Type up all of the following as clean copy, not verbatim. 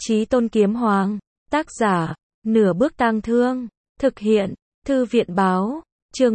Chí Tôn Kiếm Hoàng, tác giả, Nửa Bước Tang Thương, thực hiện, Thư viện báo, chương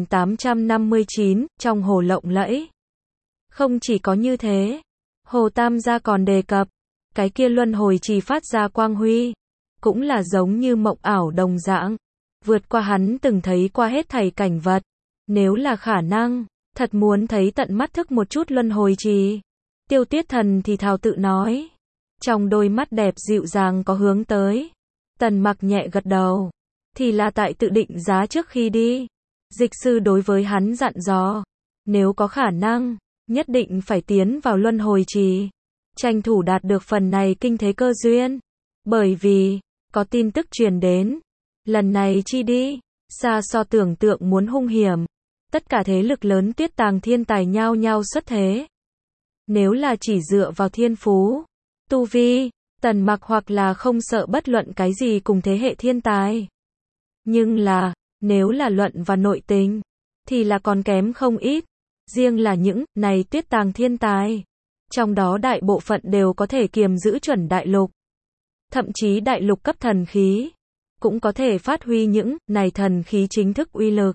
1859, trong hồ lộng lẫy. Không chỉ có như thế, Hồ Tam gia còn đề cập, cái kia luân hồi trì phát ra quang huy, cũng là giống như mộng ảo đồng dạng, vượt qua hắn từng thấy qua hết thảy cảnh vật. Nếu là khả năng, thật muốn thấy tận mắt thức một chút luân hồi trì. Tiêu Tiết Thần thì thào tự nói, trong đôi mắt đẹp dịu dàng có hướng tới. Tần Mặc nhẹ gật đầu, thì là tại tự định giá trước khi đi. Dịch sư đối với hắn dặn dò, nếu có khả năng, nhất định phải tiến vào luân hồi trì, tranh thủ đạt được phần này kinh thế cơ duyên. Bởi vì, có tin tức truyền đến, lần này chi đi, xa so tưởng tượng muốn hung hiểm. Tất cả thế lực lớn Tuyết Tàng thiên tài nhao nhao xuất thế. Nếu là chỉ dựa vào thiên phú, tu vi, Tần Mặc hoặc là không sợ bất luận cái gì cùng thế hệ thiên tài. Nhưng là, nếu là luận và nội tình, thì là còn kém không ít. Riêng là những này Tuyết Tàng thiên tài, trong đó đại bộ phận đều có thể kiềm giữ chuẩn đại lục. Thậm chí đại lục cấp thần khí, cũng có thể phát huy những này thần khí chính thức uy lực.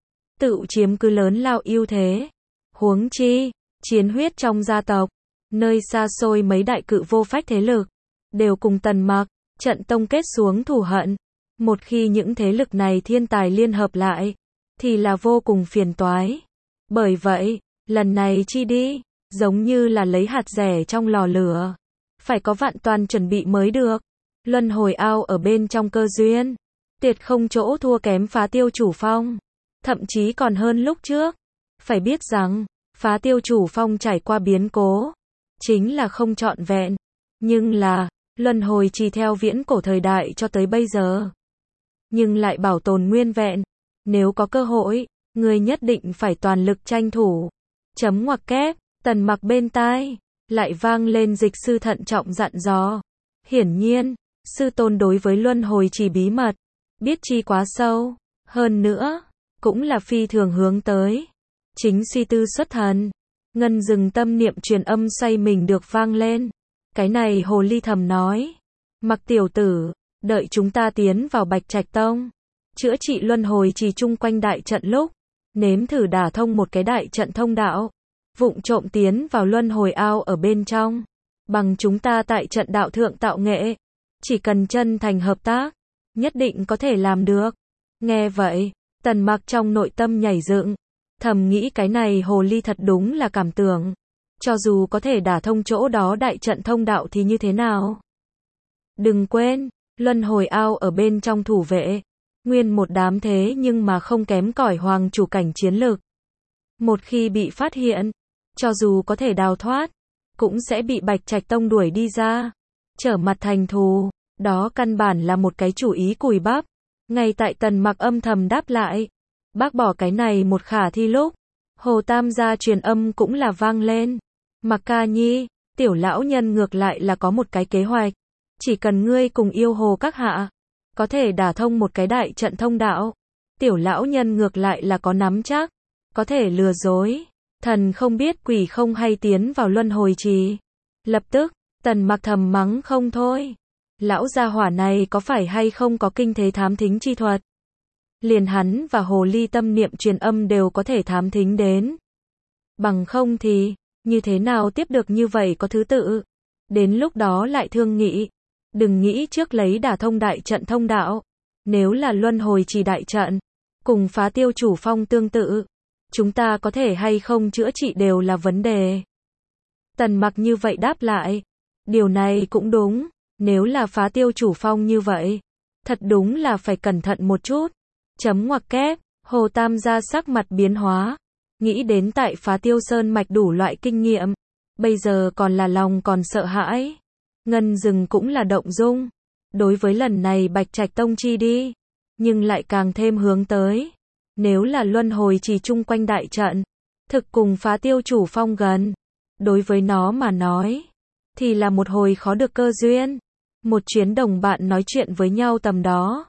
Tự chiếm cứ lớn lao ưu thế. Huống chi, chiến huyết trong gia tộc, nơi xa xôi mấy đại cự vô phách thế lực, đều cùng Tần Mặc, trận tông kết xuống thù hận. Một khi những thế lực này thiên tài liên hợp lại, thì là vô cùng phiền toái. Bởi vậy, lần này chi đi, giống như là lấy hạt rẻ trong lò lửa. Phải có vạn toàn chuẩn bị mới được. Luân hồi ao ở bên trong cơ duyên, tuyệt không chỗ thua kém Phá Tiêu Chủ Phong. Thậm chí còn hơn lúc trước. Phải biết rằng, Phá Tiêu Chủ Phong trải qua biến cố, chính là không trọn vẹn. Nhưng là, luân hồi trì theo viễn cổ thời đại cho tới bây giờ, nhưng lại bảo tồn nguyên vẹn. Nếu có cơ hội, người nhất định phải toàn lực tranh thủ. Chấm ngoặc kép, Tần Mặc bên tai, lại vang lên dịch sư thận trọng dặn dò. Hiển nhiên, sư tôn đối với luân hồi trì bí mật, biết chi quá sâu. Hơn nữa, cũng là phi thường hướng tới. Chính suy tư xuất thần, ngân dừng tâm niệm truyền âm xoay mình được vang lên. Cái này hồ ly thầm nói, Mặc tiểu tử, đợi chúng ta tiến vào Bạch Trạch Tông, chữa trị luân hồi trì chung quanh đại trận lúc, nếm thử đả thông một cái đại trận thông đạo, vụng trộm tiến vào luân hồi ao ở bên trong, bằng chúng ta tại trận đạo thượng tạo nghệ, chỉ cần chân thành hợp tác, nhất định có thể làm được. Nghe vậy, Tần Mặc trong nội tâm nhảy dựng, thầm nghĩ cái này hồ ly thật đúng là cảm tưởng. Cho dù có thể đả thông chỗ đó đại trận thông đạo thì như thế nào? Đừng quên, luân hồi ao ở bên trong thủ vệ, nguyên một đám thế nhưng mà không kém cỏi hoàng chủ cảnh chiến lực. Một khi bị phát hiện, cho dù có thể đào thoát, cũng sẽ bị Bạch Trạch Tông đuổi đi ra, trở mặt thành thù. Đó căn bản là một cái chủ ý cùi bắp. Ngay tại Tần Mặc âm thầm đáp lại, bác bỏ cái này một khả thi lúc, Hồ Tam gia truyền âm cũng là vang lên. Mặc ca nhi, tiểu lão nhân ngược lại là có một cái kế hoạch. Chỉ cần ngươi cùng yêu hồ các hạ, có thể đả thông một cái đại trận thông đạo. Tiểu lão nhân ngược lại là có nắm chắc, có thể lừa dối. Thần không biết quỷ không hay tiến vào luân hồi trì. Lập tức, Tần Mặc thầm mắng không thôi. Lão gia hỏa này có phải hay không có kinh thế thám thính chi thuật? Liền hắn và hồ ly tâm niệm truyền âm đều có thể thám thính đến. Bằng không thì, như thế nào tiếp được như vậy có thứ tự? Đến lúc đó lại thương nghị. Đừng nghĩ trước lấy đả thông đại trận thông đạo. Nếu là luân hồi trì đại trận, cùng Phá Tiêu Chủ Phong tương tự, chúng ta có thể hay không chữa trị đều là vấn đề. Tần Mặc như vậy đáp lại. Điều này cũng đúng. Nếu là Phá Tiêu Chủ Phong như vậy, thật đúng là phải cẩn thận một chút. Chấm ngoặc kép, Hồ Tam gia sắc mặt biến hóa, nghĩ đến tại Phá Tiêu Sơn mạch đủ loại kinh nghiệm, bây giờ còn là lòng còn sợ hãi. Ngân dừng cũng là động dung, đối với lần này Bạch Trạch Tông chi đi, nhưng lại càng thêm hướng tới. Nếu là luân hồi trì chung quanh đại trận, thực cùng Phá Tiêu Chủ Phong gần, đối với nó mà nói, thì là một hồi khó được cơ duyên. Một chuyến đồng bạn nói chuyện với nhau tầm đó,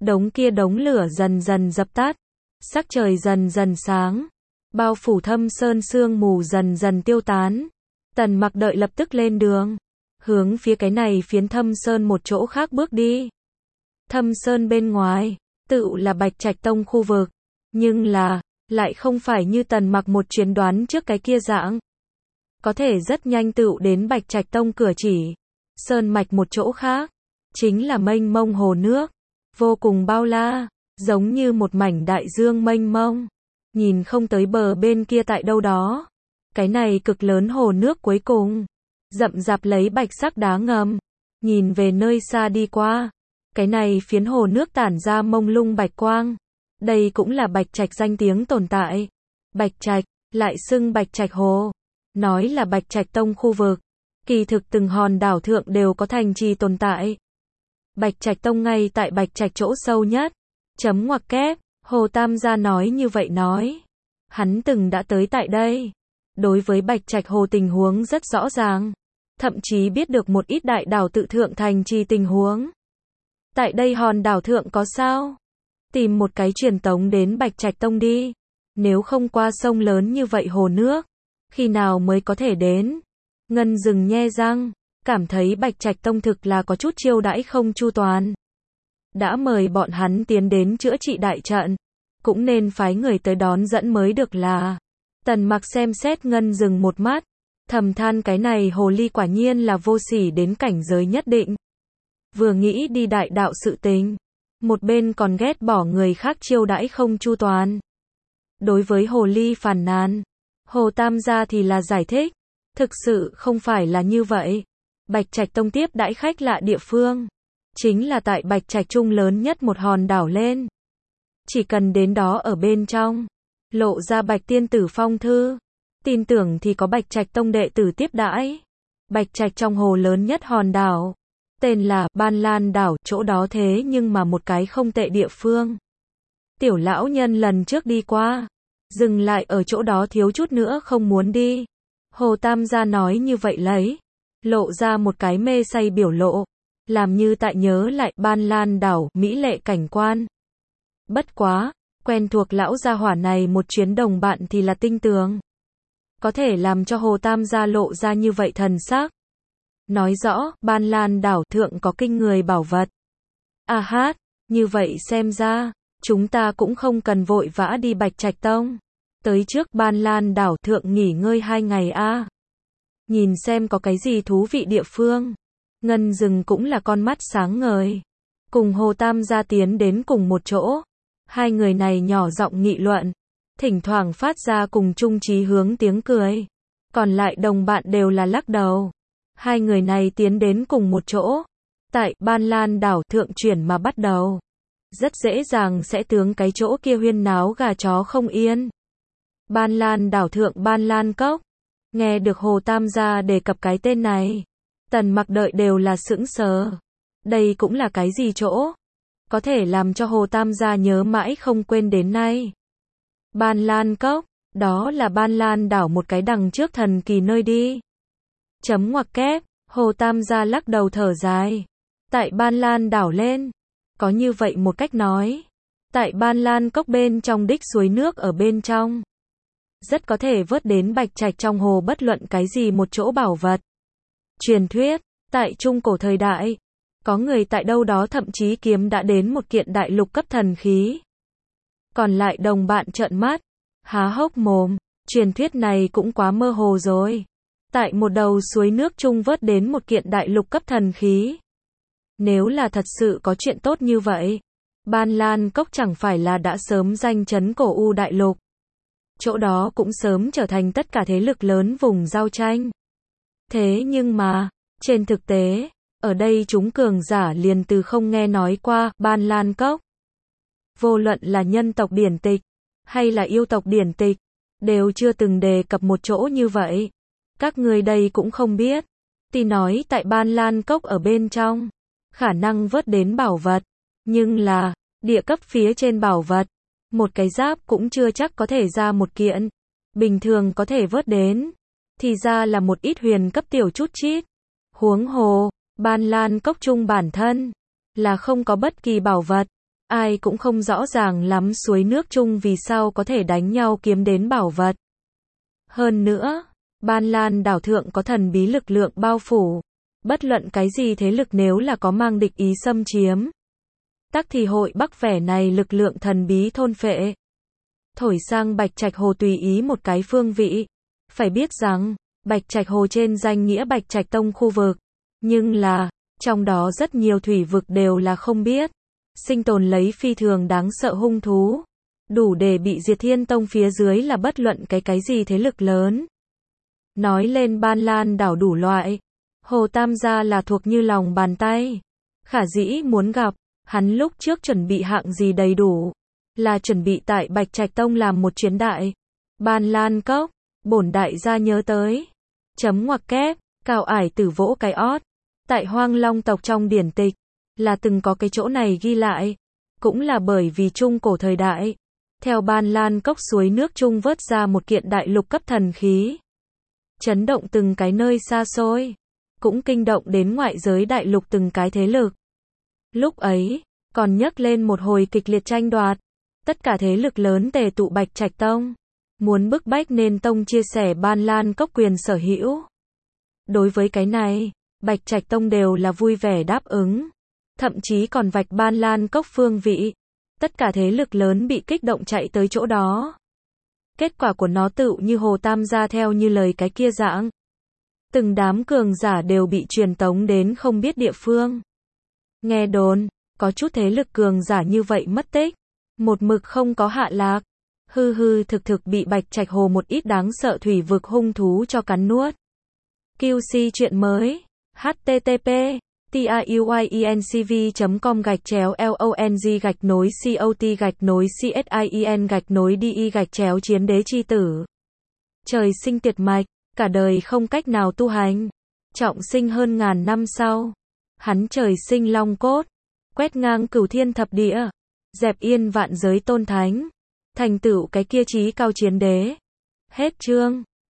đống lửa dần dần dập tắt, sắc trời dần dần sáng, bao phủ thâm sơn sương mù dần dần tiêu tán. Tần Mặc đợi lập tức lên đường. hướng phía cái này phiến thâm sơn một chỗ khác bước đi. Thâm sơn bên ngoài, tự là Bạch Trạch Tông khu vực, nhưng là, lại không phải như Tần Mặc một chuyến đoán trước cái kia dạng. Có thể rất nhanh tựu đến Bạch Trạch Tông cửa chỉ. Sơn mạch một chỗ khác, chính là mênh mông hồ nước, vô cùng bao la, giống như một mảnh đại dương mênh mông, nhìn không tới bờ bên kia tại đâu đó. Cái này cực lớn hồ nước cuối cùng, rậm rạp lấy bạch sắc đá ngầm, nhìn về nơi xa đi qua, cái này phiến hồ nước tản ra mông lung bạch quang. Đây cũng là Bạch Trạch danh tiếng tồn tại. Bạch Trạch, lại xưng Bạch Trạch Hồ, nói là Bạch Trạch Tông khu vực, kỳ thực từng hòn đảo thượng đều có thành trì tồn tại. Bạch Trạch Tông ngay tại Bạch Trạch chỗ sâu nhất. Chấm ngoặc kép, Hồ Tam gia nói như vậy nói. Hắn từng đã tới tại đây. Đối với Bạch Trạch Hồ tình huống rất rõ ràng. Thậm chí biết được một ít đại đảo tự thượng thành trì tình huống. Tại đây hòn đảo thượng có sao? Tìm một cái truyền tống đến Bạch Trạch Tông đi. Nếu không qua sông lớn như vậy hồ nước, khi nào mới có thể đến? Ngân Dừng nhe răng, cảm thấy Bạch Trạch Tông thực là có chút chiêu đãi không chu toàn. Đã mời bọn hắn tiến đến chữa trị đại trận, cũng nên phái người tới đón dẫn mới được là. Tần Mặc xem xét Ngân Dừng một mắt, thầm than cái này hồ ly quả nhiên là vô sỉ đến cảnh giới nhất định. Vừa nghĩ đi đại đạo sự tình, một bên còn ghét bỏ người khác chiêu đãi không chu toàn. Đối với hồ ly phàn nàn, Hồ Tam gia thì là giải thích, thực sự không phải là như vậy. Bạch Trạch Tông tiếp đãi khách lạ địa phương, chính là tại Bạch Trạch Trung lớn nhất một hòn đảo lên. Chỉ cần đến đó ở bên trong, lộ ra Bạch Tiên Tử phong thư, tin tưởng thì có Bạch Trạch Tông đệ tử tiếp đãi. Bạch Trạch trong hồ lớn nhất hòn đảo, tên là Ban Lan đảo, chỗ đó thế nhưng mà một cái không tệ địa phương. Tiểu lão nhân lần trước đi qua, dừng lại ở chỗ đó thiếu chút nữa không muốn đi. Hồ Tam gia nói như vậy lấy, lộ ra một cái mê say biểu lộ, làm như tại nhớ lại Ban Lan đảo, mỹ lệ cảnh quan. Bất quá, quen thuộc lão gia hỏa này một chuyến đồng bạn thì là tinh tường. Có thể làm cho Hồ Tam gia lộ ra như vậy thần sắc. Nói rõ, Ban Lan đảo thượng có kinh người bảo vật. À hát, như vậy xem ra, chúng ta cũng không cần vội vã đi Bạch Trạch Tông. Tới trước Ban Lan đảo thượng nghỉ ngơi 2 ngày a. Nhìn xem có cái gì thú vị địa phương. Ngân Dừng cũng là con mắt sáng ngời. Cùng Hồ Tam gia tiến đến cùng một chỗ. Hai người này nhỏ giọng nghị luận. Thỉnh thoảng phát ra cùng chung chí hướng tiếng cười. Còn lại đồng bạn đều là lắc đầu. Hai người này tiến đến cùng một chỗ. Tại Ban Lan đảo thượng chuyển mà bắt đầu. Rất dễ dàng sẽ tướng cái chỗ kia huyên náo gà chó không yên. Ban Lan đảo thượng Ban Lan Cốc. Nghe được Hồ Tam gia đề cập cái tên này, Tần Mặc đợi đều là sững sờ. Đây cũng là cái gì chỗ? Có thể làm cho Hồ Tam gia nhớ mãi không quên đến nay. Ban Lan Cốc, đó là Ban Lan đảo một cái đằng trước thần kỳ nơi đi. Chấm ngoặc kép, Hồ Tam gia lắc đầu thở dài. Tại Ban Lan đảo lên, có như vậy một cách nói. Tại Ban Lan Cốc bên trong đích suối nước ở bên trong. Rất có thể vớt đến Bạch Trạch trong hồ bất luận cái gì một chỗ bảo vật. Truyền thuyết, tại Trung Cổ thời đại, có người tại đâu đó thậm chí kiếm đã đến một kiện đại lục cấp thần khí. Còn lại đồng bạn trợn mắt, há hốc mồm, truyền thuyết này cũng quá mơ hồ rồi. Tại một đầu suối nước Trung vớt đến một kiện đại lục cấp thần khí. Nếu là thật sự có chuyện tốt như vậy, Ban Lan Cốc chẳng phải là đã sớm danh chấn cổ u đại lục. Chỗ đó cũng sớm trở thành tất cả thế lực lớn vùng giao tranh. Thế nhưng mà, trên thực tế, ở đây chúng cường giả liền từ không nghe nói qua Ban Lan Cốc. Vô luận là nhân tộc điển tịch, hay là yêu tộc điển tịch, đều chưa từng đề cập một chỗ như vậy. Các người đây cũng không biết. Tuy nói tại Ban Lan Cốc ở bên trong, khả năng vớt đến bảo vật, nhưng là, địa cấp phía trên bảo vật, một cái giáp cũng chưa chắc có thể ra một kiện. Bình thường có thể vớt đến, thì ra là một ít huyền cấp tiểu chút chít. Huống hồ, Ban Lan Cốc Trung bản thân, là không có bất kỳ bảo vật. Ai cũng không rõ ràng lắm suối nước Trung vì sao có thể đánh nhau kiếm đến bảo vật. Hơn nữa, Ban Lan đảo thượng có thần bí lực lượng bao phủ. Bất luận cái gì thế lực nếu là có mang địch ý xâm chiếm, tắc thì hội Bắc vẻ này lực lượng thần bí thôn phệ. Thổi sang Bạch Trạch Hồ tùy ý một cái phương vị. Phải biết rằng, Bạch Trạch Hồ trên danh nghĩa Bạch Trạch Tông khu vực, nhưng là, trong đó rất nhiều thủy vực đều là không biết. Sinh tồn lấy phi thường đáng sợ hung thú. Đủ để bị diệt Thiên Tông phía dưới là bất luận cái gì thế lực lớn. Nói lên Ban Lan đảo đủ loại. Hồ Tam gia là thuộc như lòng bàn tay. Khả dĩ muốn gặp, hắn lúc trước chuẩn bị hạng gì đầy đủ. Là chuẩn bị tại Bạch Trạch Tông làm một chuyến đại. Ban Lan cốc, bổn đại gia nhớ tới. Chấm ngoặc kép, Cao Ải Tử vỗ cái ót. Tại Hoang Long tộc trong điển tịch, là từng có cái chỗ này ghi lại. Cũng là bởi vì trung cổ thời đại. Theo Ban Lan cốc suối nước trung vớt ra một kiện đại lục cấp thần khí. Chấn động từng cái nơi xa xôi. Cũng kinh động đến ngoại giới đại lục từng cái thế lực. Lúc ấy, còn nhấc lên một hồi kịch liệt tranh đoạt. Tất cả thế lực lớn tề tụ Bạch Trạch Tông. Muốn bức bách nên Tông chia sẻ Ban Lan cốc quyền sở hữu. Đối với cái này, Bạch Trạch Tông đều là vui vẻ đáp ứng. Thậm chí còn vạch Ban Lan cốc phương vị. Tất cả thế lực lớn bị kích động chạy tới chỗ đó. Kết quả của nó tựu như Hồ Tam gia theo như lời cái kia dạng. Từng đám cường giả đều bị truyền tống đến không biết địa phương. Nghe đồn, có chút thế lực cường giả như vậy mất tích. Một mực không có hạ lạc. Thực bị Bạch Trạch Hồ một ít đáng sợ thủy vực hung thú cho cắn nuốt. QC chuyện mới. http tiyuinCV.com/long/cot/CSIEN-DI-chiến đế chi tử. Trời sinh tiệt mạch, cả đời không cách nào tu hành. Trọng sinh hơn ngàn năm sau. Hắn trời sinh long cốt. Quét ngang cửu thiên thập địa. Dẹp yên vạn giới tôn thánh. Thành tựu cái kia chí cao chiến đế. Hết chương.